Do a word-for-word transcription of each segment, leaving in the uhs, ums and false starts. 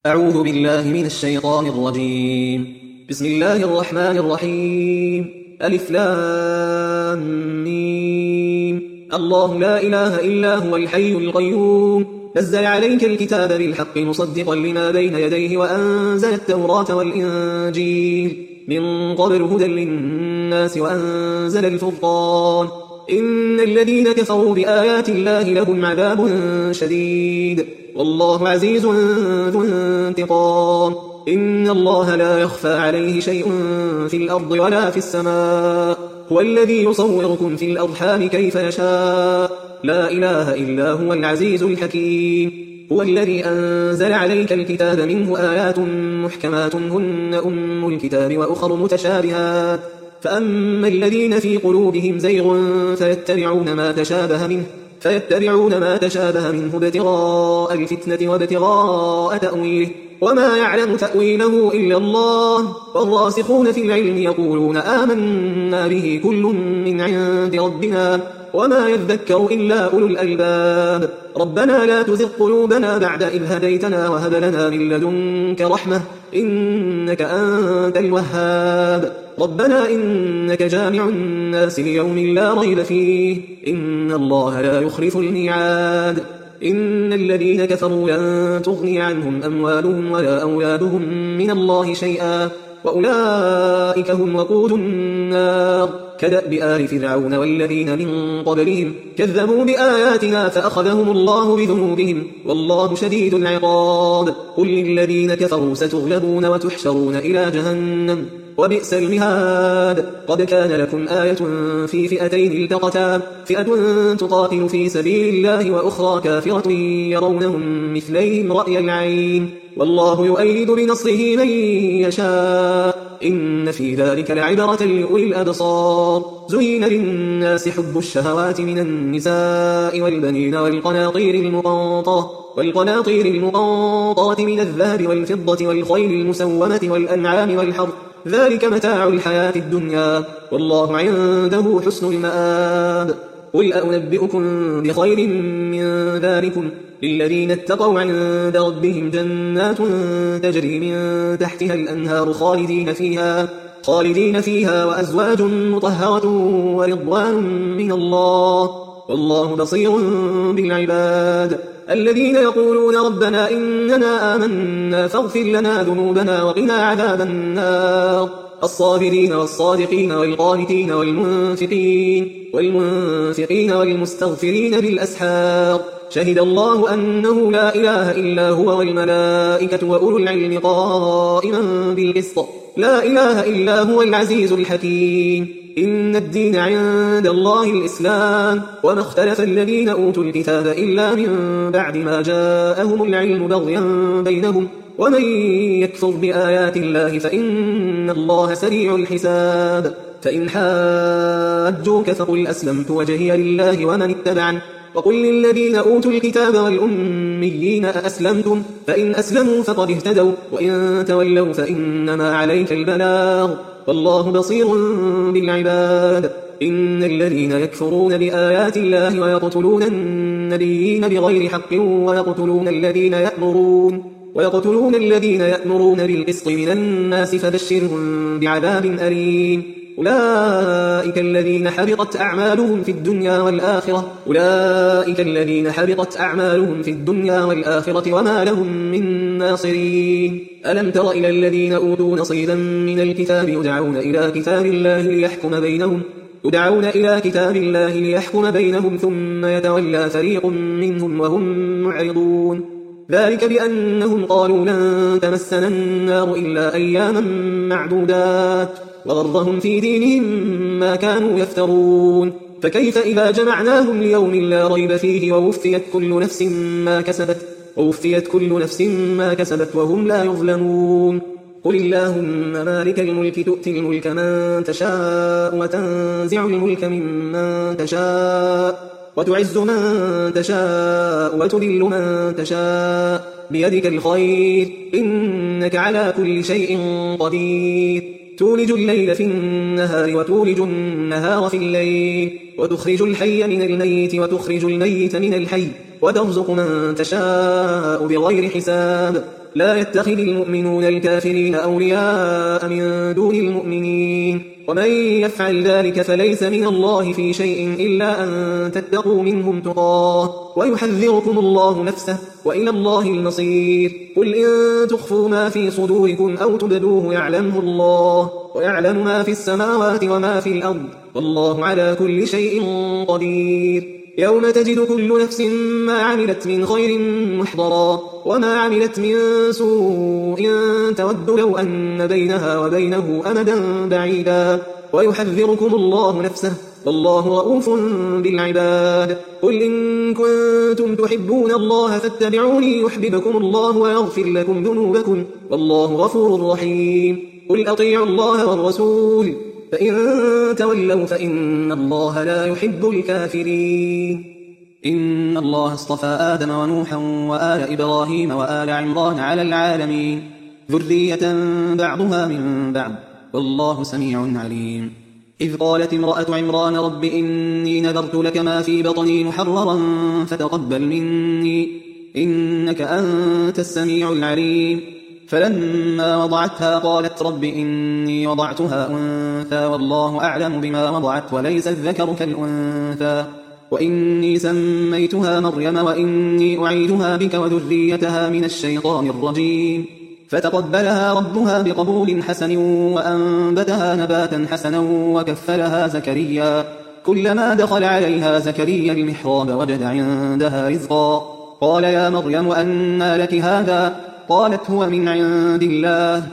أعوذ بالله من الشيطان الرجيم. بسم الله الرحمن الرحيم. ألف لام ميم. الله لا إله إلا هو الحي القيوم، نزل عليك الكتاب بالحق مصدقا لما بين يديه وأنزل التوراة والإنجيل من قبل هدى للناس وأنزل الفرقان. إن الذين كفروا بآيات الله لهم عذاب شديد، والله عزيز ذو انتقام. إن الله لا يخفى عليه شيء في الأرض ولا في السماء، هو الذي يصوركم في الأرحام كيف يشاء، لا إله إلا هو العزيز الحكيم. هو الذي أنزل عليك الكتاب منه آيات محكمات هن أم الكتاب وأخر متشابهات، فأما الذين في قلوبهم زيغ فيتبعون ما تشابه منه فيتبعون ما تشابه منه ابتغاء الفتنة وابتغاء تأويله، وما يعلم تأويله إلا الله، والراسخون في العلم يقولون آمنا به كل من عند ربنا وما يذكر إلا أولو الألباب. ربنا لا تزغ قلوبنا بعد إذ هديتنا وهب لنا من لدنك رحمة إنك أنت الوهاب. ربنا إنك جامع الناس ليوم لا ريب فيه، إن الله لا يخلف الميعاد. إن الذين كفروا لن تغني عنهم أموالهم ولا أولادهم من الله شيئا، وأولئك هم وقود النار، كدأب آل فرعون والذين من قبلهم كذبوا بآياتنا فأخذهم الله بذنوبهم، والله شديد العقاب. قل للذين كفروا ستغلبون وتحشرون إلى جهنم وبئس المهاد. قد كان لكم آية في فئتين التقتا، فئة تقاتل في سبيل الله وأخرى كافرة يرونهم مثليهم رأي العين، والله يؤيد بنصره من يشاء، إن في ذلك لعبرة لأولي الأبصار. زين للناس حب الشهوات من النساء والبنين والقناطير المقنطرة والقناطير المقنطرة من الذهب والفضة والخيل المسومة والأنعام والحرث، ذلك متاع الحياة الدنيا، والله عنده حسن المآب. قل أنبئكم بخير من ذلكم للذين اتقوا عند ربهم جنات تجري من تحتها الأنهار خالدين فيها خالدين فيها وأزواج مطهرة ورضوان من الله، والله بصير بالعباد. الذين يقولون ربنا إننا آمنا فاغفر لنا ذنوبنا وقنا عذاب النار، الصابرين والصادقين والقانتين والمنفقين والمنفقين والمستغفرين بالأسحار، شهد الله أنه لا إله إلا هو والملائكة وأولو العلم قائما بالقسط، لا إله إلا هو العزيز الحكيم. إن الدين عند الله الإسلام، وما اختلف الذين أوتوا الكتاب إلا من بعد ما جاءهم العلم بغيا بينهم، ومن يكفر بآيات الله فإن الله سريع الحساب. فإن حاجوك فقل أسلمت وجهي لله ومن اتبعن، وقل للذين أوتوا الكتاب والأميين أأسلمتم، فإن أسلموا فقد اهتدوا، وإن تولوا فإنما عليك البلاغ، والله بصير بالعباد. إن الذين يكفرون بآيات الله ويقتلون النبيين بغير حق ويقتلون الذين يأمرون ويقتلون الذين يأمرون بالقسط من الناس فبشرهم بعذاب أليم. أولئك الذين حبطت أعمالهم في الدنيا والآخرة أولئك الذين حبطت أعمالهم في الدنيا والآخرة وما لهم من ناصرين. ألم تر إلى الذين أوتوا نصيبا من الكتاب يدعون إلى كتاب الله ليحكم بينهم يدعون إلى كتاب الله ليحكم بينهم ثم يتولى فريق منهم وهم معرضون. ذلك بأنهم قالوا لن تمسنا النار إلا أياما معدودات، وغرهم في دينهم ما كانوا يفترون. فكيف إذا جمعناهم ليوم لا ريب فيه ووفيت كل نفس ما كسبت ووفيت كل نفس ما كسبت وهم لا يظلمون. قل اللهم مالك الملك تؤتي الملك من تشاء وتنزع الملك ممن تشاء وتعز من تشاء وتذل من تشاء، بيدك الخير إنك على كل شيء قدير. تولج الليل في النهار وتولج النهار في الليل، وتخرج الحي من الميت وتخرج الميت من الحي، وترزق من تشاء بغير حساب. لا يتخذ المؤمنون الكافرين أولياء من دون المؤمنين ومن يفعل ذلك فليس من الله في شيء إلا أن تتقوا منهم تقاه ويحذركم الله نفسه وإلى الله المصير. قل إن تخفوا ما في صدوركم أو تبدوه يعلمه الله ويعلم ما في السماوات وما في الأرض والله على كل شيء قدير. يوم تجد كل نفس ما عملت من خير محضرا وما عملت من سوء تود لو أن بينها وبينه أمدا بعيدا ويحذركم الله نفسه والله رؤوف بالعباد. قل إن كنتم تحبون الله فاتبعوني يحببكم الله ويغفر لكم ذنوبكم والله غفور رحيم. قل أطيعوا الله والرسول فإن تولوا فإن الله لا يحب الكافرين. إن الله اصطفى آدم ونوحا وآل إبراهيم وآل عمران على العالمين ذرية بعضها من بعض والله سميع عليم. إذ قالت امرأة عمران رب إني نذرت لك ما في بطني محررا فتقبل مني إنك أنت السميع العليم. فلما وضعتها قالت رب إني وضعتها أنثى والله أعلم بما وضعت وليس الذكر كالأنثى وإني سميتها مريم وإني أعيدها بك وذريتها من الشيطان الرجيم. فتقبلها ربها بقبول حسن وأنبتها نباتا حسنا وكفلها زكريا كلما دخل عليها زكريا المحراب وجد عندها رزقا قال يا مريم أنى لك هذا قالت هو من عند الله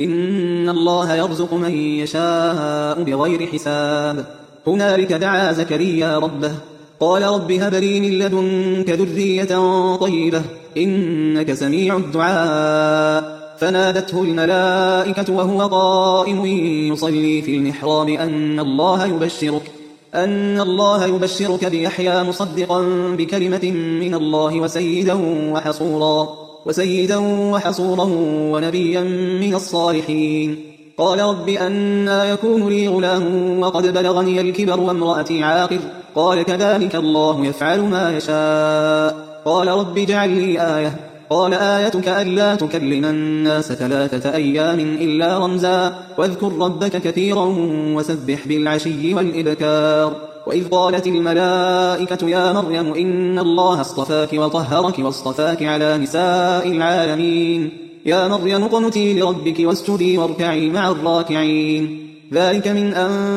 إن الله يرزق من يشاء بغير حساب. هنالك دعا زكريا ربه قال رب هب لي من لدنك ذرية طيبة إنك سميع الدعاء. فنادته الملائكة وهو قائم يصلي في المحراب أن الله يبشرك أن الله يبشرك بيحيى مصدقا بكلمة من الله وسيدا وحصورا وسيدا وحصورا ونبيا من الصالحين. قال رب أنى يكون لي غلام وقد بلغني الكبر وامرأتي عاقر قال كذلك الله يفعل ما يشاء. قال رب اجعل لي آية قال آيتك ألا تكلم الناس ثلاثة أيام إلا رمزا واذكر ربك كثيرا وسبح بالعشي والإبكار. وإذ قالت الملائكة يا مريم إن الله اصطفاك وطهرك واصطفاك على نساء العالمين يا مريم اقنتي لربك واسجدي واركعي مع الراكعين. ذلك من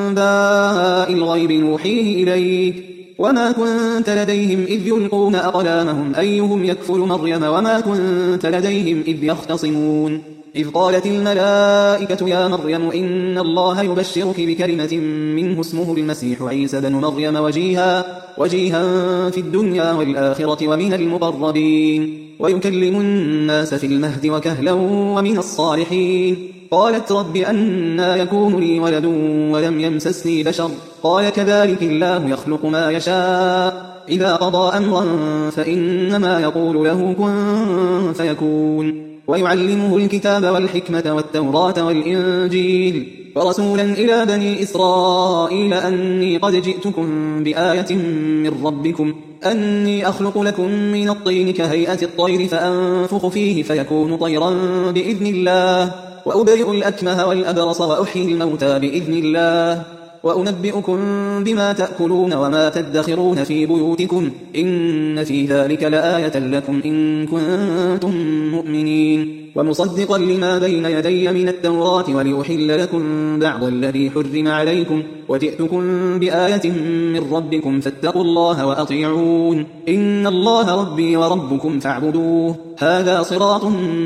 أنباء الغيب نوحيه إليك وما كنت لديهم إذ يلقون أقلامهم أيهم يكفل مريم وما كنت لديهم إذ يختصمون. إذ قالت الملائكة يا مريم إن الله يبشرك بكلمة منه اسمه المسيح عيسى بن مريم وجيها, وجيها في الدنيا والآخرة ومن المقربين ويكلم الناس في المهد وكهلا ومن الصالحين. قالت رب أنى يكون لي ولد ولم يمسسني بشر قال كذلك الله يخلق ما يشاء إذا قضى أمرا فإنما يقول له كن فيكون. ويعلمه الكتاب والحكمة والتوراة والإنجيل ورسولا إلى بني إسرائيل أني قد جئتكم بآية من ربكم أني أخلق لكم من الطين كهيئة الطير فأنفخ فيه فيكون طيرا بإذن الله وأبرئ الأكمه والأبرص وأحيي الموتى بإذن الله وأنبئكم بما تأكلون وما تدخرون في بيوتكم إن في ذلك لآية لكم إن كنتم مؤمنين. ومصدقا لما بين يدي من التوراة ولأحل لكم بعض الذي حرم عليكم وجئتكم بآية من ربكم فاتقوا الله وأطيعون إن الله ربي وربكم فاعبدوه هذا صراط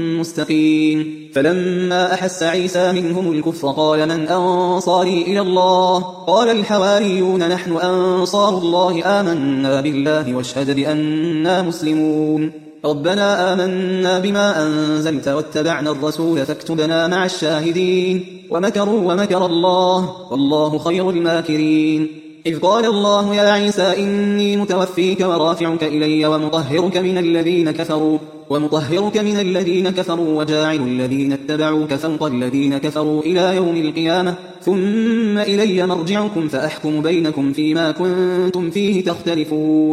مستقيم. فلما أحس عيسى منهم الكفر قال من أنصاري إلى الله قال الحواريون نحن أنصار الله آمنا بالله واشهد بأننا مسلمون. ربنا آمنا بما أنزلت واتبعنا الرسول فاكتبنا مع الشاهدين ومكروا ومكر الله والله خير الماكرين. إذ قال الله يا عيسى إني متوفيك ورافعك إلي ومطهرك من الذين كفروا ومطهرك من الذين كفروا وجاعل الذين اتبعوك فوق الذين كفروا إلى يوم القيامة ثم إلي مرجعكم فأحكم بينكم فيما كنتم فيه تختلفون.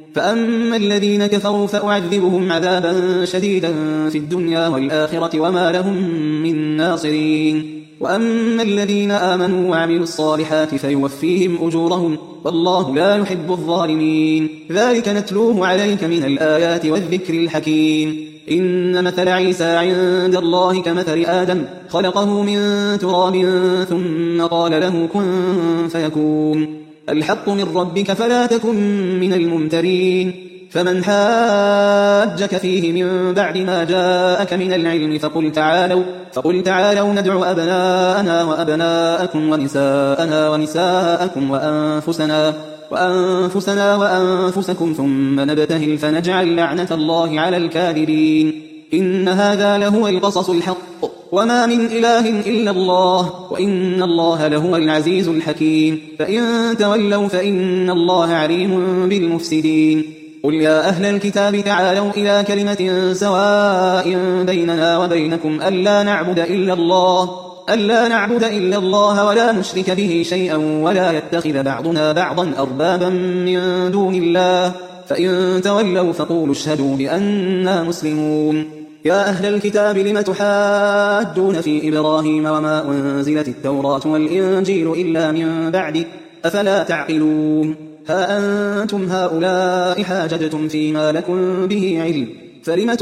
فأما الذين كفروا فأعذبهم عذابا شديدا في الدنيا والآخرة وما لهم من ناصرين. وأما الذين آمنوا وعملوا الصالحات فيوفيهم أجورهم والله لا يحب الظالمين. ذلك نتلوه عليك من الآيات والذكر الحكيم. إن مثل عيسى عند الله كمثل آدم خلقه من تراب ثم قال له كن فيكون. الحق من ربك فلا تكن من الممترين. فمن حاجك فيه من بعد ما جاءك من العلم فقل تعالوا, فقل تعالوا ندع أبناءنا وأبناءكم ونساءنا ونساءكم وأنفسنا, وأنفسنا وأنفسكم ثم نبتهل فنجعل لعنة الله على الكاذبين. إن هذا لهو القصص الحق وما من إله إلا الله وإن الله لهو العزيز الحكيم. فإن تولوا فإن الله عليم بالمفسدين. قل يا أهل الكتاب تعالوا إلى كلمة سواء بيننا وبينكم ألا نعبد إلا الله ألا نعبد إلا الله ولا نشرك به شيئا ولا يتخذ بعضنا بعضا أربابا من دون الله فإن تولوا فقولوا اشهدوا بأننا مسلمون. يا أهل الكتاب لم تحاجون في إبراهيم وما أنزلت التوراة والإنجيل إلا من بعده أفلا تعقلون. ها أنتم هؤلاء حاججتم فيما لكم به علم فلم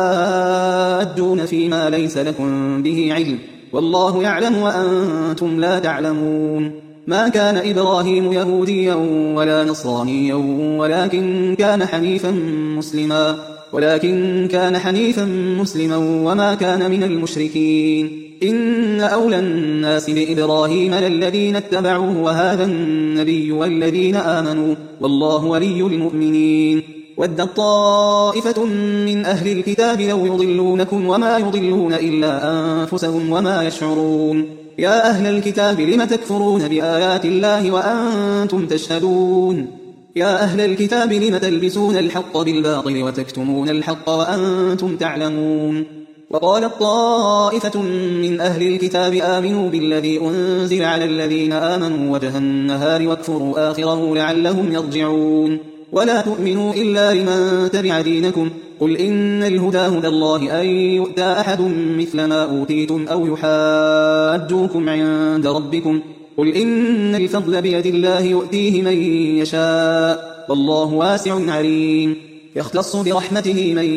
تحاجون فيما ليس لكم به علم والله يعلم وأنتم لا تعلمون. ما كان إبراهيم يهوديا ولا نصرانيا ولكن كان حنيفا مسلما ولكن كان حنيفا مسلما وما كان من المشركين. إن أولى الناس بإبراهيم للذين اتبعوه وهذا النبي والذين آمنوا والله ولي المؤمنين. ودت طائفة من أهل الكتاب لو يضلونكم وما يضلون إلا أنفسهم وما يشعرون. يا أهل الكتاب لم تكفرون بآيات الله وأنتم تشهدون. يا أهل الكتاب لم تلبسون الحق بالباطل وتكتمون الحق وأنتم تعلمون. وقالت طائفة من أهل الكتاب آمنوا بالذي أنزل على الذين آمنوا وجه النهار واكفروا آخره لعلهم يرجعون. ولا تؤمنوا إلا لمن تبع دينكم قل إن الهدى هدى الله أن يؤتى أحد مثل ما أوتيتم أو يحاجوكم عند ربكم قل إن الفضل بيد الله يؤتيه من يشاء والله واسع عليم. يختص برحمته من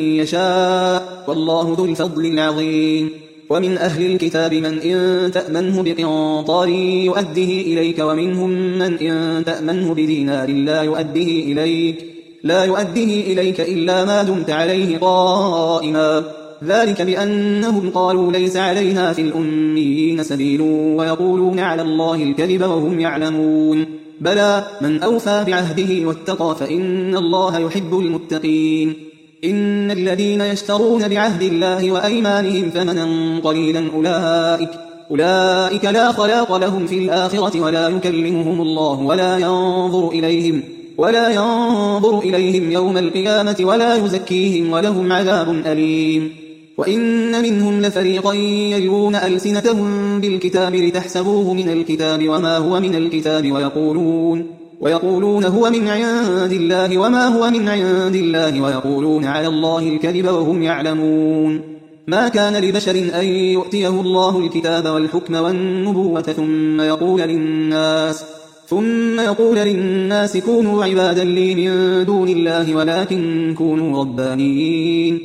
يشاء والله ذو الفضل العظيم. ومن أهل الكتاب من إن تأمنه بقنطار يؤديه إليك ومنهم من إن تأمنه بدينار لا يؤديه إليك لا يؤديه إليك إلا ما دمت عليه قائما ذلك بأنهم قالوا ليس علينا في الأميين سبيل ويقولون على الله الكذب وهم يعلمون. بلى من أوفى بعهده واتقى فإن الله يحب المتقين. إن الذين يشترون بعهد الله وأيمانهم ثمنا قليلا أولئك, أولئك لا خلاق لهم في الآخرة ولا يكلمهم الله ولا ينظر إليهم ولا ينظر إليهم يوم القيامة ولا يزكيهم ولهم عذاب أليم. وإن منهم لفريقا يلوون ألسنتهم بالكتاب لتحسبوه من الكتاب وما هو من الكتاب ويقولون ويقولون هو من عند الله وما هو من عند الله ويقولون على الله الكذب وهم يعلمون. ما كان لبشر أن يؤتيه الله الكتاب والحكم والنبوة ثم يقول للناس ثم يقول للناس كونوا عبادا لي من دون الله ولكن كونوا ربانيين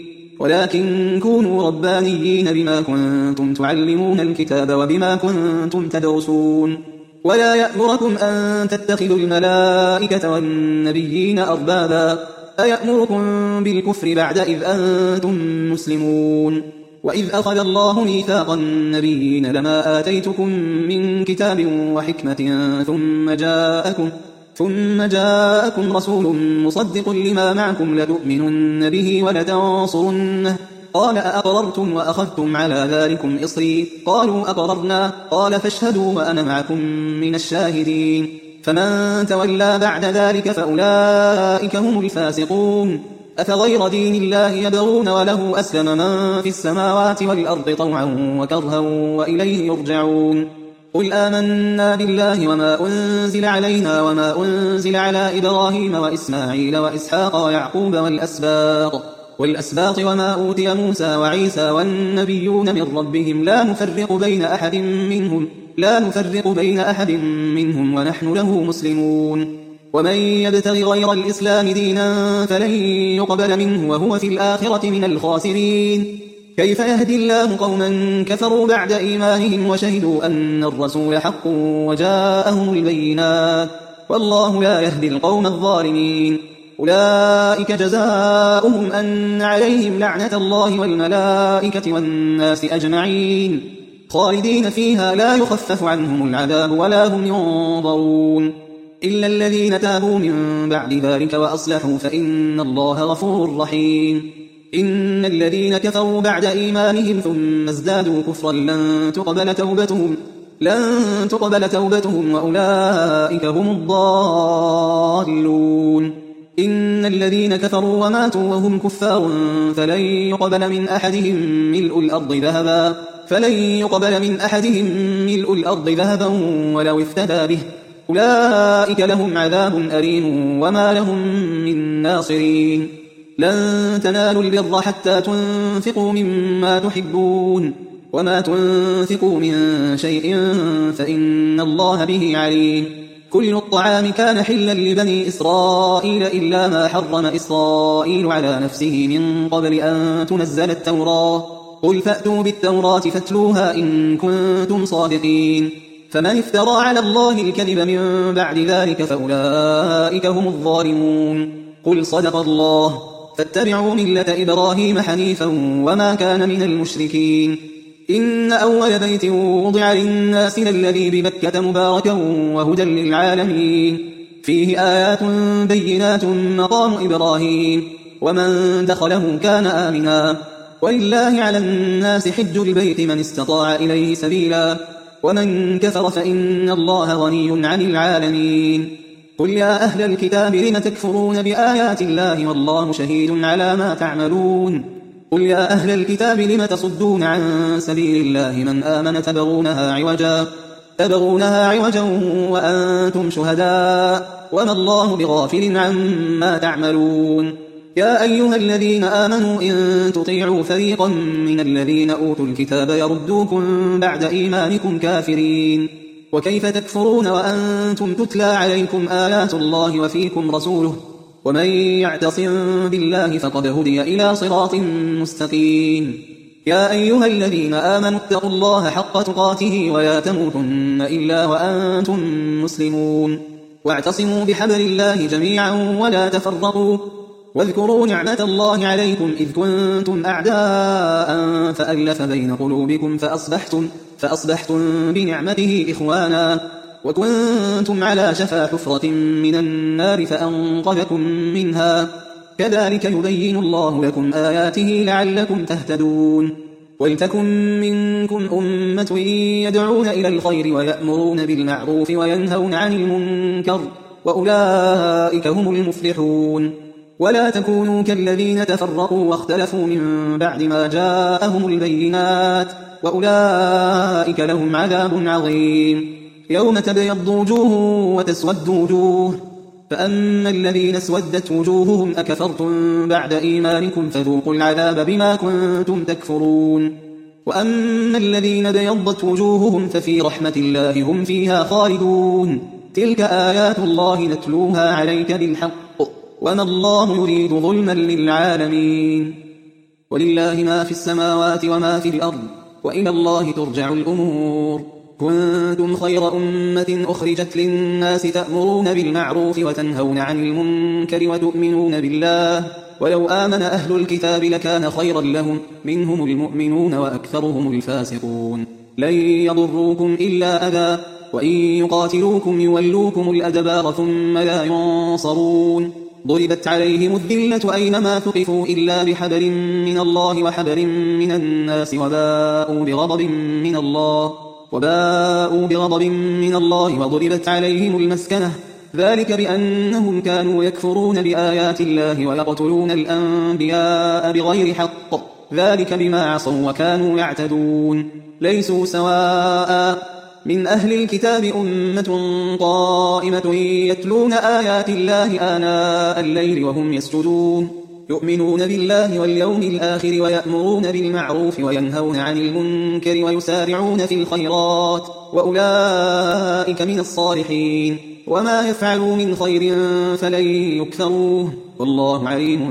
ولكن كونوا ربانيين بما كنتم تعلمون الكتاب وبما كنتم تدرسون. ولا يأمركم أن تتخذوا الملائكة والنبيين أربابا أيأمركم بالكفر بعد إذ أنتم مسلمون. وإذ أخذ الله ميثاق النبيين لما آتيتكم من كتاب وحكمة ثم جاءكم ثم جاءكم رسول مصدق لما معكم لتؤمنن به ولتنصرنه قال أأقررتم وأخذتم على ذلكم إصري قالوا أقررنا قال فاشهدوا وأنا معكم من الشاهدين. فمن تولى بعد ذلك فأولئك هم الفاسقون. أفغير دين الله يبغون وله أسلم من في السماوات والأرض طوعا وكرها وإليه يرجعون. قل آمنا بالله وما أنزل علينا وما أنزل على إبراهيم وإسماعيل وإسحاق ويعقوب والأسباط والأسباط وما أوتي موسى وعيسى والنبيون من ربهم لا نفرق بين أحد منهم لا نفرق بين أحد منهم ونحن له مسلمون ومن يبتغ غير الإسلام دينا فلن يقبل منه وهو في الآخرة من الخاسرين كيف يهدي الله قوما كفروا بعد إيمانهم وشهدوا أن الرسول حق وجاءهم البينات والله لا يهدي القوم الظالمين أولئك جزاؤهم أن عليهم لعنة الله والملائكة والناس أجمعين خالدين فيها لا يخفف عنهم العذاب ولا هم ينظرون إلا الذين تابوا من بعد ذلك وأصلحوا فإن الله غفور رحيم إن الذين كفروا بعد إيمانهم ثم ازدادوا كفرا لن تقبل توبتهم لن تقبل توبتهم وأولئك هم الضالون إن الذين كفروا وماتوا وهم كفار فلن يقبل من أحدهم ملء الأرض ذهبا فلن يقبل من أحدهم ملء الأرض ذهبا ولو افتدى به أولئك لهم عذاب أليم وما لهم من ناصرين لن تنالوا البر حتى تنفقوا مما تحبون وما تنفقوا من شيء فإن الله به عليم كل الطعام كان حلا لبني إسرائيل إلا ما حرم إسرائيل على نفسه من قبل أن تنزل التوراة قل فأتوا بالتوراة فاتلوها إن كنتم صادقين فمن افترى على الله الكذب من بعد ذلك فأولئك هم الظالمون قل صدق الله فاتبعوا ملة إبراهيم حنيفا وما كان من المشركين إن أول بيت وضع للناس للذي ببكة مباركا وهدى للعالمين فيه آيات بينات مقام إبراهيم ومن دخله كان آمنا ولله على الناس حج البيت من استطاع إليه سبيلا ومن كفر فإن الله غني عن العالمين قل يا أهل الكتاب لم تكفرون بآيات الله والله شهيد على ما تعملون قل يا أهل الكتاب لم تصدون عن سبيل الله من آمن تبغونها عوجا تبغونها عوجا وأنتم شهداء وما الله بغافل عما تعملون يا أيها الذين آمنوا إن تطيعوا فريقا من الذين أوتوا الكتاب يردوكم بعد إيمانكم كافرين وكيف تكفرون وأنتم تتلى عليكم آيات الله وفيكم رسوله ومن يعتصم بالله فقد هدي إلى صراط مستقيم يا أيها الذين آمنوا اتقوا الله حق تقاته ولا تموتن إلا وأنتم مسلمون واعتصموا بحبل الله جميعا ولا تفرقوا واذكروا نعمة الله عليكم إذ كنتم أعداء فألف بين قلوبكم فأصبحتم, فأصبحتم بنعمته إخوانا وكنتم على شفا حفرة من النار فأنقذكم منها كذلك يبين الله لكم آياته لعلكم تهتدون ولتكن منكم أمة يدعون إلى الخير ويأمرون بالمعروف وينهون عن المنكر وأولئك هم المفلحون ولا تكونوا كالذين تفرقوا واختلفوا من بعد ما جاءهم البينات وأولئك لهم عذاب عظيم يوم تبيض وجوه وتسود وجوه فأما الذين اسودت وجوههم أكفرتم بعد إيمانكم فذوقوا العذاب بما كنتم تكفرون وأما الذين بيضت وجوههم ففي رحمة الله هم فيها خالدون تلك آيات الله نتلوها عليك بالحق وما الله يريد ظلما للعالمين ولله ما في السماوات وما في الأرض وإلى الله ترجع الأمور كنتم خير أمة أخرجت للناس تأمرون بالمعروف وتنهون عن المنكر وتؤمنون بالله ولو آمن أهل الكتاب لكان خيرا لهم منهم المؤمنون وأكثرهم الفاسقون لن يضروكم إلا أذى وإن يقاتلوكم يولوكم الأدبار ثم لا ينصرون ضربت عليهم الذلة أينما ثقفوا إلا بحبل من الله وحبل من الناس وباءوا بغضب من الله وباءوا بغضب من الله وضربت عليهم المسكنة ذلك بأنهم كانوا يكفرون بآيات الله ويقتلون الأنبياء بغير حق ذلك بما عصوا وكانوا يعتدون ليسوا سواء من أهل الكتاب أمة قائمة يتلون آيات الله آناء الليل وهم يسجدون يؤمنون بالله واليوم الآخر ويأمرون بالمعروف وينهون عن المنكر ويسارعون في الخيرات وأولئك من الصالحين وما يفعلوا من خير فلن يكفروه والله عليم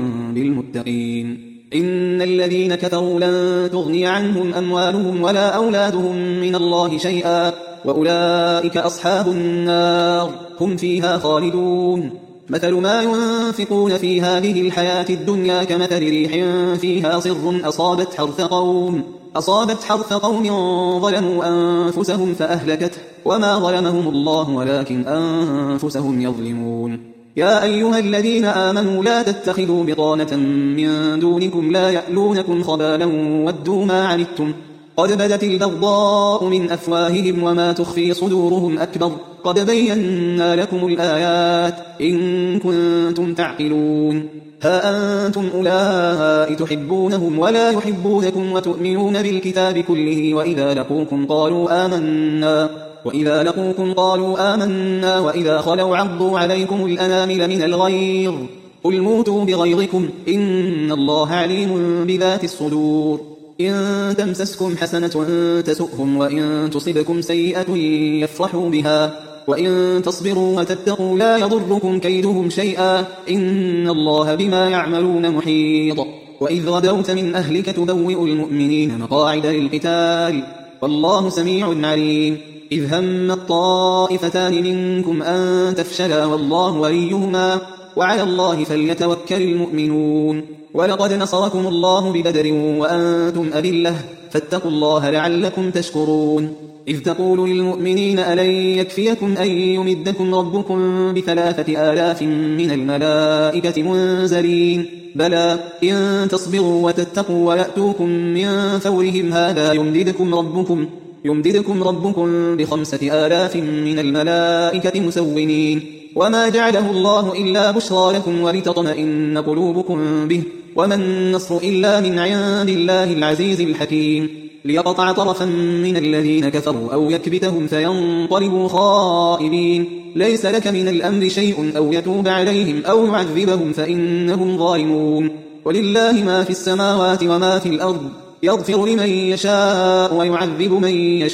بالمتقين إن الذين كفروا لن تغني عنهم أموالهم ولا أولادهم من الله شيئا وأولئك أصحاب النار هم فيها خالدون مثل ما ينفقون في هذه الحياة الدنيا كمثل ريح فيها صر أصابت حرث قوم أصابت حرث قوم ظلموا أنفسهم فأهلكته وما ظلمهم الله ولكن أنفسهم يظلمون يا أيها الذين آمنوا لا تتخذوا بطانة من دونكم لا يألونكم خبالا ودوا ما عنتم قد بدت البغضاء من أفواههم وما تخفي صدورهم أكبر قد بينا لكم الآيات إن كنتم تعقلون ها أنتم أولئك تحبونهم ولا يحبونكم وتؤمنون بالكتاب كله وإذا لقوكم قالوا آمنا وإذا لقوكم قالوا آمنا وإذا خلوا عضوا عليكم الأنامل من الغيظ قل موتوا بغيظكم إن الله عليم بذات الصدور إن تمسسكم حسنة تسؤهم وإن تصبكم سيئة يفرحوا بها وإن تصبروا وتتقوا لا يضركم كيدهم شيئا إن الله بما يعملون محيط وإذ غدوت من أهلك تبوئ المؤمنين مقاعد للقتال والله سميع عليم إذ هم الطائفتان منكم أن تفشلا والله وليهما وعلى الله فليتوكل المؤمنون ولقد نصركم الله ببدر وأنتم أذلة فاتقوا الله لعلكم تشكرون إذ تقول للمؤمنين ألن يكفيكم أن يمدكم ربكم بثلاثة آلاف من الملائكة منزلين بلى إن تصبروا وتتقوا ويأتوكم من فورهم هذا يمددكم ربكم يمددكم ربكم بخمسة آلاف من الملائكة مسومين وما جعله الله إلا بشرى لكم ولتطمئن قلوبكم به وما النصر إلا من عند الله العزيز الحكيم ليقطع طرفا من الذين كفروا أو يكبتهم فينقلبوا خائبين ليس لك من الأمر شيء أو يتوب عليهم أو يعذبهم فإنهم ظالمون ولله ما في السماوات وما في الأرض يغفر لمن يشاء ويعذب من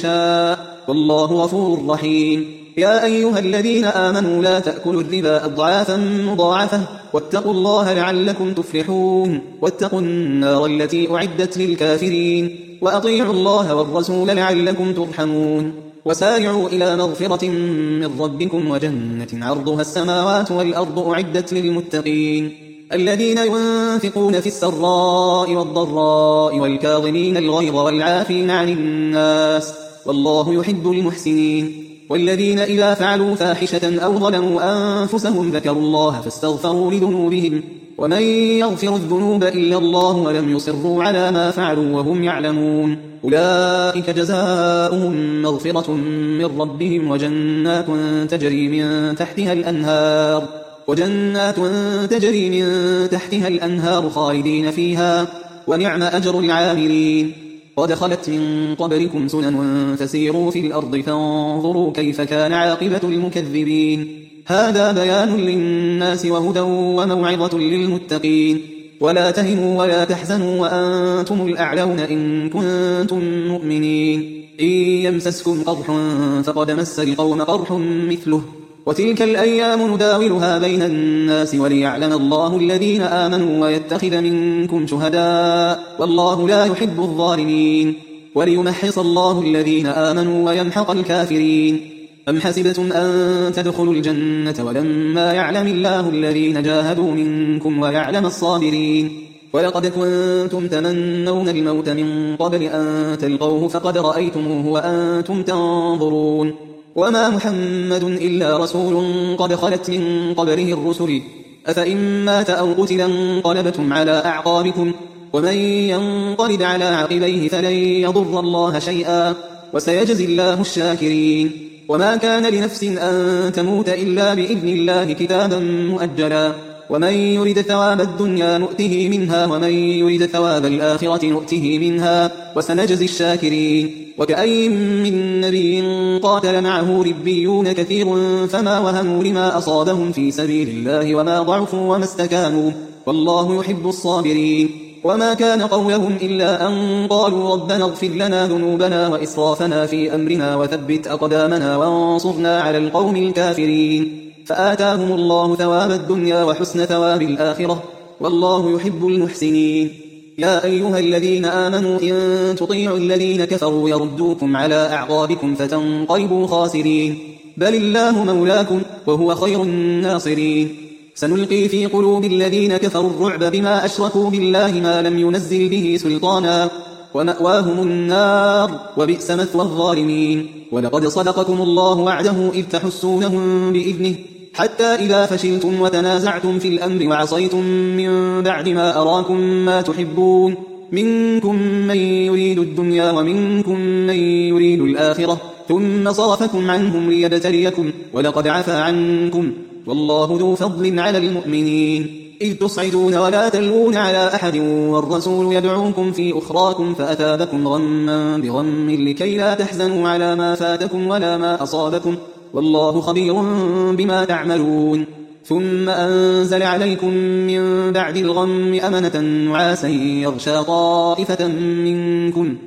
يشاء والله غفور رحيم يا أيها الذين آمنوا لا تأكلوا الربا أضعافا مضاعفة واتقوا الله لعلكم تفلحون واتقوا النار التي أعدت للكافرين وأطيعوا الله والرسول لعلكم ترحمون وسارعوا إلى مغفرة من ربكم وجنة عرضها السماوات والأرض أعدت للمتقين الذين ينفقون في السراء والضراء والكاظمين الغيظ والعافين عن الناس والله يحب المحسنين والذين إذا فعلوا فاحشة أو ظلموا أنفسهم ذكروا الله فاستغفروا لذنوبهم ومن يغفر الذنوب إلا الله ولم يصروا على ما فعلوا وهم يعلمون أولئك جزاؤهم مغفرة من ربهم وجنات تجري من تحتها الأنهار وجنات تجري من تحتها الأنهار خالدين فيها ونعم أجر العاملين قد خلت من قبلكم سنن فسيروا في الأرض فانظروا كيف كان عاقبة المكذبين هذا بيان للناس وهدى وموعظة للمتقين ولا تهنوا ولا تحزنوا وأنتم الأعلون إن كنتم مؤمنين إن يمسسكم قرح فقد مس القوم قرح مثله وتلك الأيام نداولها بين الناس وليعلم الله الذين آمنوا ويتخذ منكم شهداء والله لا يحب الظالمين وليمحص الله الذين آمنوا ويمحق الكافرين أم حسبتم أن تدخلوا الجنة ولما يعلم الله الذين جاهدوا منكم ويعلم الصابرين ولقد كنتم تمنون الموت من قبل أن تلقوه فقد رأيتموه وأنتم تنظرون وما محمد إلا رسول قد خلت من قبله الرسل أفإن مات أو قتل انقلبتم على أعقابكم ومن ينقلب على عقبيه فلن يضر الله شيئا وسيجزي الله الشاكرين وما كان لنفس أن تموت إلا بإذن الله كتابا مؤجلا ومن يرد ثواب الدنيا نؤته منها ومن يرد ثواب الآخرة نؤته منها وسنجزي الشاكرين. وكأي من نبي قاتل معه ربيون كثير فما وهنوا لما أصابهم في سبيل الله وما ضعفوا وما استكانوا والله يحب الصابرين. وما كان قولهم إلا أن قالوا ربنا اغفر لنا ذنوبنا وإسرافنا في أمرنا وثبت أقدامنا وانصرنا على القوم الكافرين. فآتاهم الله ثواب الدنيا وحسن ثواب الآخرة والله يحب المحسنين. يا أيها الذين آمنوا إن تطيعوا الذين كفروا يردوكم على أعقابكم فتنقلبوا خاسرين. بل الله مولاكم وهو خير الناصرين. سنلقي في قلوب الذين كفروا الرعب بما أشركوا بالله ما لم ينزل به سلطانا ومأواهم النار وبئس مثوى الظالمين. ولقد صدقكم الله وعده إذ تحسونهم بإذنه حتى إذا فشلتم وتنازعتم في الأمر وعصيتم من بعد ما أراكم ما تحبون منكم من يريد الدنيا ومنكم من يريد الآخرة ثم صرفكم عنهم ليبتليكم ولقد عفا عنكم والله ذو فضل على المؤمنين. إذ تصعدون ولا تلوون على أحد والرسول يدعوكم في أخراكم فأثابكم غما بغم لكي لا تحزنوا على ما فاتكم ولا ما أصابكم والله خبير بما تعملون. ثم أنزل عليكم من بعد الغم أمنة نعاسا يغشى طائفة منكم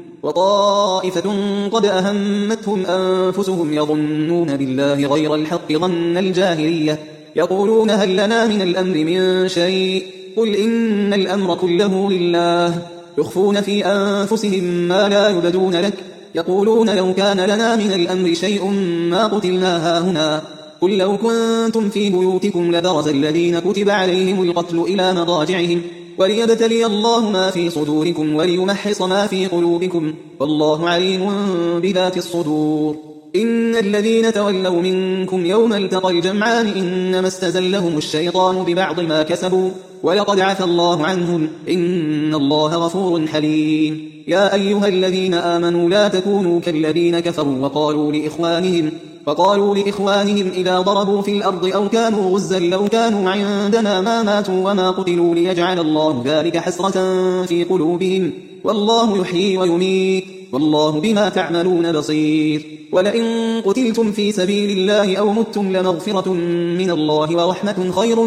وطائفة قد أهمتهم أنفسهم يظنون بالله غير الحق ظن الجاهلية يقولون هل لنا من الأمر من شيء قل إن الأمر كله لله يخفون في أنفسهم ما لا يبدون لك يقولون لو كان لنا من الأمر شيء ما قتلنا هاهنا قل لو كنتم في بيوتكم لبرز الذين كتب عليهم القتل إلى مضاجعهم وليبتلي الله ما في صدوركم وليمحص ما في قلوبكم والله عليم بذات الصدور. إن الذين تولوا منكم يوم التقى الجمعان إنما استزلهم الشيطان ببعض ما كسبوا ولقد عفى الله عنهم إن الله غفور حليم. يا أيها الذين آمنوا لا تكونوا كالذين كفروا وقالوا لإخوانهم فقالوا لإخوانهم إذا ضربوا في الأرض أو كانوا غزا لو كانوا عندنا ما ماتوا وما قتلوا ليجعل الله ذلك حسرة في قلوبهم والله يحيي ويميت والله بما تعملون بصير. ولئن قتلتم في سبيل الله أو متم لمغفرة من الله ورحمة خير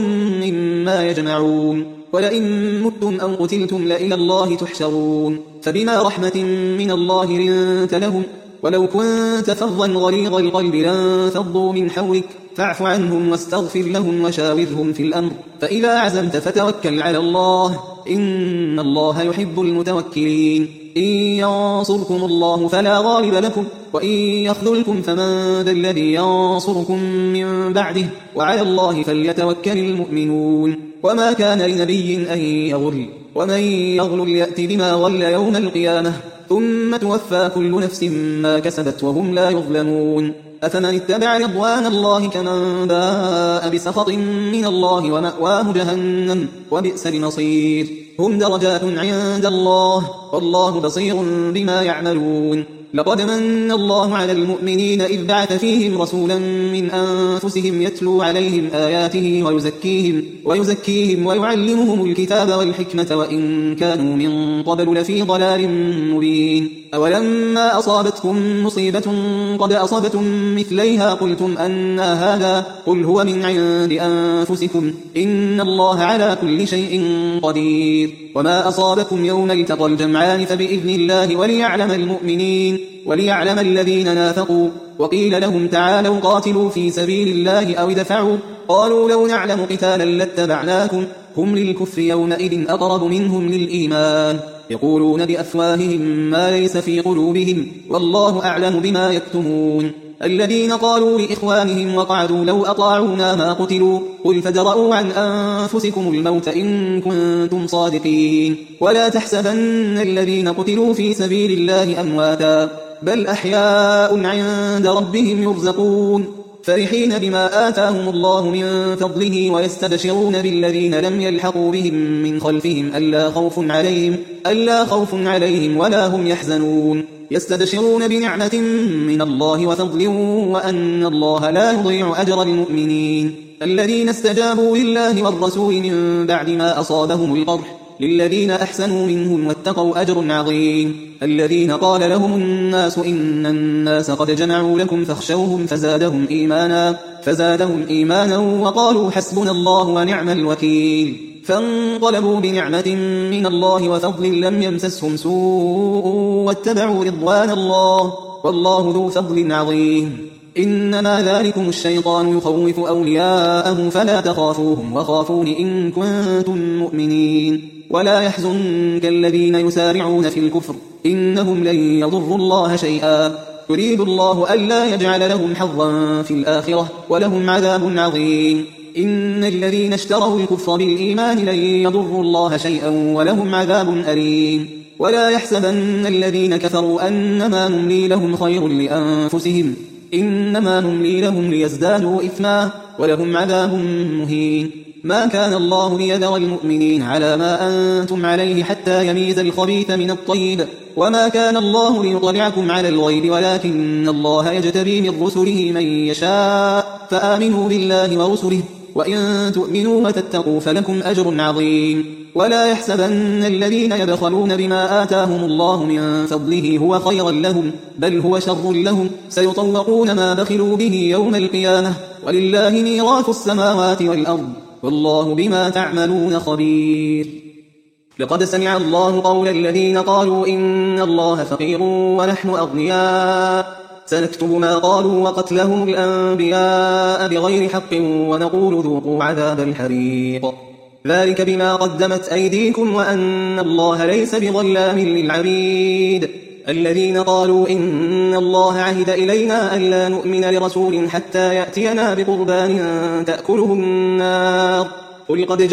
مما يجمعون. ولئن متم أو قتلتم لإلى الله تحشرون. فبما رحمة من الله لنت لهم ولو كنت فظا غليظ القلب لانفضوا من حولك فاعف عنهم واستغفر لهم وشاورهم في الأمر فإذا عزمت فتوكل على الله إن الله يحب المتوكلين. إن ينصركم الله فلا غالب لكم وإن يخذلكم فمن ذا الذي ينصركم من بعده وعلى الله فليتوكل المؤمنون. وما كان لنبي أن يغل ومن يغل يأت بما غل يوم القيامة ثم توفى كل نفس ما كسبت وهم لا يظلمون. أفمن اتبع رضوان الله كمن باء بسخط من الله ومأواه جهنم وبئس المصير. هم درجات عند الله والله بصير بما يعملون. لقد من الله على المؤمنين إذ بعث فيهم رسولا من أنفسهم يتلو عليهم آياته ويزكيهم, ويزكيهم ويعلمهم الكتاب والحكمة وإن كانوا من قبل لفي ضلال مبين. أولما أصابتكم مصيبة قد أصبتم مثليها قلتم أنى هذا قل هو من عند أنفسكم إن الله على كل شيء قدير. وما أصابكم يوم التقى الجمعان فبإذن الله وليعلم المؤمنين وليعلم الذين نافقوا. وقيل لهم تعالوا قاتلوا في سبيل الله أو ادفعوا قالوا لو نعلم قتالا لاتبعناكم هم للكفر يومئذ أقرب منهم للإيمان يقولون بأفواههم ما ليس في قلوبهم والله أعلم بما يكتمون. الذين قالوا لإخوانهم وقعدوا لو أطاعونا ما قتلوا قل فادرءوا عن أنفسكم الموت إن كنتم صادقين. ولا تحسبن الذين قتلوا في سبيل الله أمواتا بل أحياء عند ربهم يرزقون فرحين بما آتاهم الله من فضله ويستبشرون بالذين لم يلحقوا بهم من خلفهم ألا خوف عليهم, ألا خوف عليهم ولا هم يحزنون. يستبشرون بنعمة من الله وفضل وأن الله لا يضيع أجر المؤمنين. الذين استجابوا لله والرسول من بعد ما أصابهم القرح للذين أحسنوا منهم واتقوا أجر عظيم. الذين قال لهم الناس إن الناس قد جمعوا لكم فاخشوهم فزادهم إيمانا, فزادهم إيمانا وقالوا حسبنا الله ونعم الوكيل. فانقلبوا بنعمة من الله وفضل لم يمسسهم سوء واتبعوا رضوان الله والله ذو فضل عظيم. إنما ذلكم الشيطان يخوف أولياءه فلا تخافوهم وخافون إن كنتم مؤمنين. ولا يحزنك الذين يسارعون في الكفر إنهم لن يضروا الله شيئا يريد الله ألا يجعل لهم حظا في الآخرة ولهم عذاب عظيم. إن الذين اشتروا الكفر بالإيمان لن يضروا الله شيئا ولهم عذاب أليم. ولا يحسبن الذين كفروا أنما نملي لهم خير لأنفسهم إنما نملي لهم ليزدادوا إثما ولهم عذاب مهين. ما كان الله ليذر المؤمنين على ما أنتم عليه حتى يميز الخبيث من الطيب وما كان الله ليطلعكم على الغيب ولكن الله يجتبي من رسله من يشاء فآمنوا بالله ورسله وإن تؤمنوا وتتقوا فلكم أجر عظيم. ولا يحسبن الذين يبخلون بما آتاهم الله من فضله هو خيرا لهم بل هو شر لهم سيطوقون ما بخلوا به يوم القيامة ولله ميراث السماوات والأرض والله بما تعملون خبير. لقد سمع الله قول الذين قالوا إن الله فقير ونحن أغنياء سنكتب ما قالوا وقتلهم الأنبياء بغير حق ونقول ذوقوا عذاب الحريق ذلك بما قدمت أيديكم وأن الله ليس بظلام للعبيد. الذين قالوا إن الله عهد إلينا ألا نؤمن لرسول حتى يأتينا بقربان تأكله النار قل قد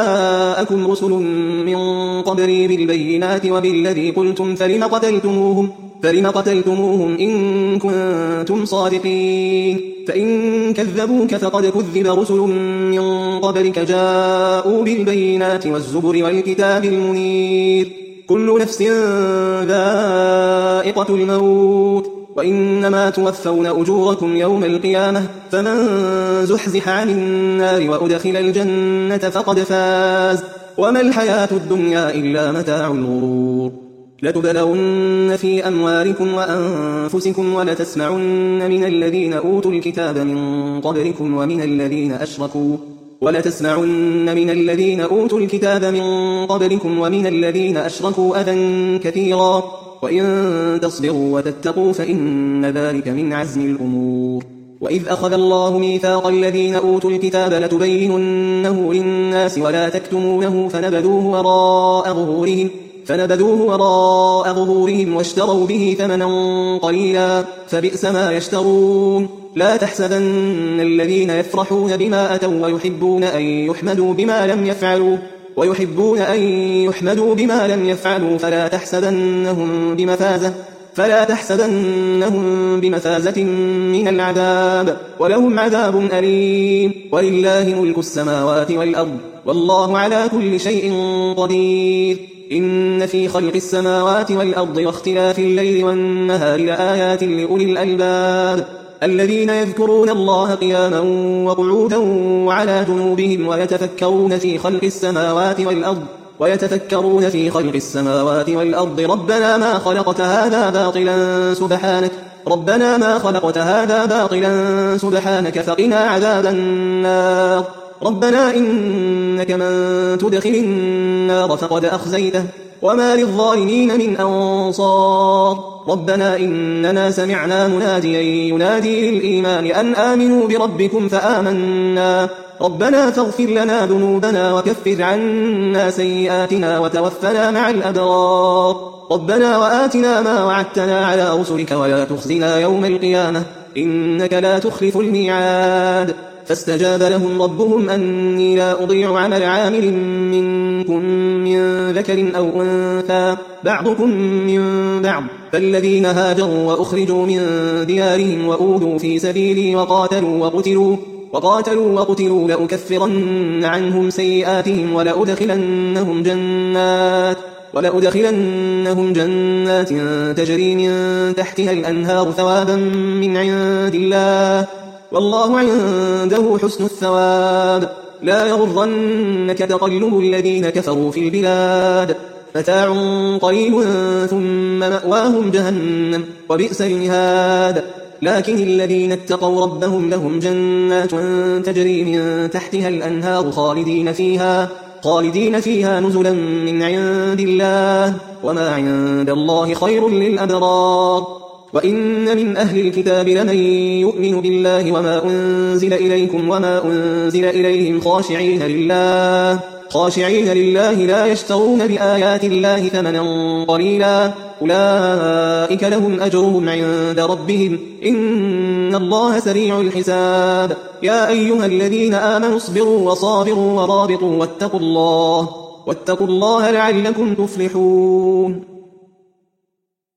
جاءكم رسل من قبلي بالبينات وبالذي قلتم فلم قتلتموهم, فلم قتلتموهم إن كنتم صادقين. فإن كذبوك فقد كذب رسل من قبلك جاءوا بالبينات والزبر والكتاب المنير. كل نفس ذائقة الموت وإنما توفون أجوركم يوم القيامة فمن زحزح عن النار وأدخل الجنة فقد فاز وما الحياة الدنيا إلا متاع الغرور. لتبلون في أموالكم وأنفسكم ولتسمعن من الذين أوتوا الكتاب من قبلكم ومن الذين أشركوا ولتسمعن من الذين أوتوا الكتاب من قبلكم ومن الذين أشركوا أذى كثيرا وإن تصبروا وتتقوا فإن ذلك من عزم الأمور. وإذ أخذ الله ميثاق الذين أوتوا الكتاب لتبيننه للناس ولا تكتمونه فنبذوه وراء ظهورهم فنبذوه وراء ظهورهم واشتروا به ثمنا قليلا فبئس ما يشترون. لا تحسبن الذين يفرحون بما أتوا ويحبون أن يحمدوا بما لم يفعلوا ويحبون أن يحمدوا بما لم يفعلوا فلا تحسبنهم بمفازة فلا تحسبنهم بمفازة من العذاب ولهم عذاب أليم. ولله ملك السماوات والأرض والله على كل شيء قدير. إن في خلق السماوات والأرض واختلاف الليل والنهار لآيات لأولي الألباب الذين يذكرون الله قياما وقعودا وعلى جنوبهم ويتفكرون في خلق السماوات والأرض ويتفكرون في خلق السماوات والأرض ربنا ما خلقت هذا باطلا سبحانك ربنا ما خلقت هذا باطلا سبحانك فقنا عذاب النار. ربنا إنك من تدخل النار فقد أخزيته وما للظالمين من أنصار. ربنا إننا سمعنا مناديا ينادي للإيمان أن آمنوا بربكم فآمنا ربنا فاغفر لنا ذنوبنا وكفر عنا سيئاتنا وتوفنا مع الأبرار. ربنا وآتنا ما وعدتنا على رسلك ولا تخزنا يوم القيامة إنك لا تخلف الميعاد. فاستجاب لهم ربهم أني لا أضيع عمل عامل منكم من ذكر أو أنثى بعضكم من بعض فالذين هاجروا وأخرجوا من ديارهم وأوذوا في سبيلي وقاتلوا وقتلوا وقاتلوا وقتلوا لأكفرن عنهم سيئاتهم ولأدخلنهم جنات ولأدخلنهم جنات تجري من تحتها الأنهار ثوابا من عند الله والله عنده حسن الثواب. لا يغرنك تقلب الذين كفروا في البلاد، متاع قليل ثم مأواهم جهنم وبئس المهاد. لكن الذين اتقوا ربهم لهم جنات تجري من تحتها الأنهار خالدين فيها خالدين فيها نزلا من عند الله، وما عند الله خير للأبرار. وإن من أهل الكتاب لمن يؤمن بالله وما أنزل إليكم وما أنزل إليهم خاشعين لله خاشعين لله لا يشترون بآيات الله ثمنا قليلا، أولئك لهم أجرهم عند ربهم إن الله سريع الحساب. يا أيها الذين آمنوا اصبروا وصابروا ورابطوا واتقوا الله واتقوا الله لعلكم تفلحون.